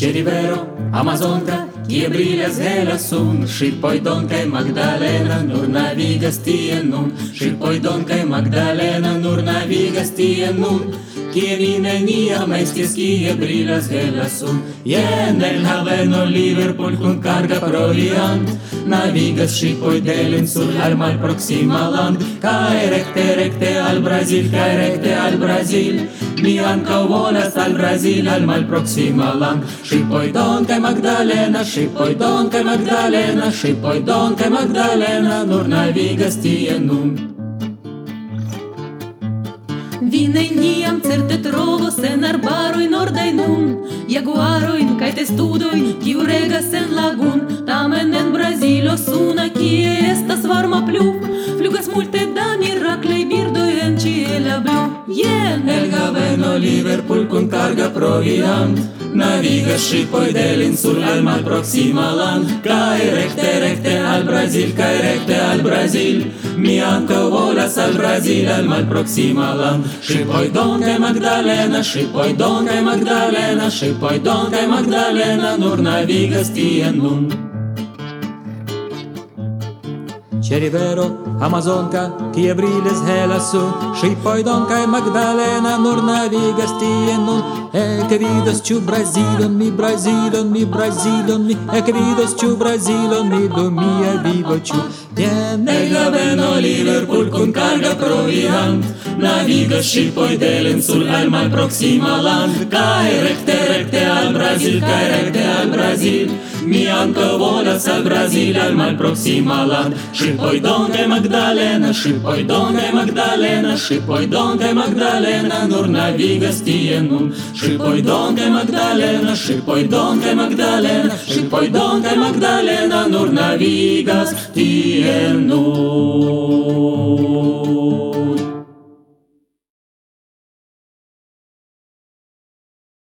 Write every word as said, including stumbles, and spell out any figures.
Ceribero, Amazonka, kie brilas hela sun, și poidonca Magdalena, nur navigas tie nun, și poidonca Magdalena, nur navigas tie nun, kie nenia estis, kie brilas hela sun. Jen el haveno Liverpool kun carga proviant, navigas shipoj del insul al malproksima land, kaj rekte rekte al Brazil, kaj rekte al Brazil, mi ankaŭ volas al Brazil, al malproksima land. Shipoj donkaj Magdalena, shipoj donkaj Magdalena, shipoj donkaj Magdalena, nur navigas tie nun. Vi neniam certe trovos en arbaroj nordaj nun jaguarojn kaj testudojn, kiu regas en lagun. Tamen en Brazilo suna, kie estas varma pluv, flugas multe da miraklaj birdoj en ĉiela blu. Jen el haveno Liverpool kun carga proviant, navigas shipoj del insul al malproksima land, kaj rekte rekte al Brazil, kaj rekte al Brazil, mi ankaŭ volas al Brazil, al malproksima land. Shipoj donkaj Magdalena, shipoj donkaj Magdalena, shipoj donkaj Magdalena, nur navigas tie nun. Ceribero, Amazonka, kie brilas hela sun, shipoj donkaj Magdalena, nur navigas tie nun. Ekvidas ĉu Brazilon, mi Brazilon, mi Brazilon, mi ekvidas ĉu Brazilon, mi do mia vivo ĉu. Jen el haveno Liverpool kun carga proviant, navigas shipoj del insul al malproksima land, kaj rekte rekte al Brazil, kaj rekte al Brazil, mi ankaŭ volas al Brazil, al malproksima land. Shipoj donkaj Magdalena, shipoj donkaj Magdalena, shipoj donkaj Magdalena, nur navigas tie nun. Shipoj donkaj Magdalena, shipoj donkaj Magdalena, shipoj donkaj Magdalena, nur navigas tie nun.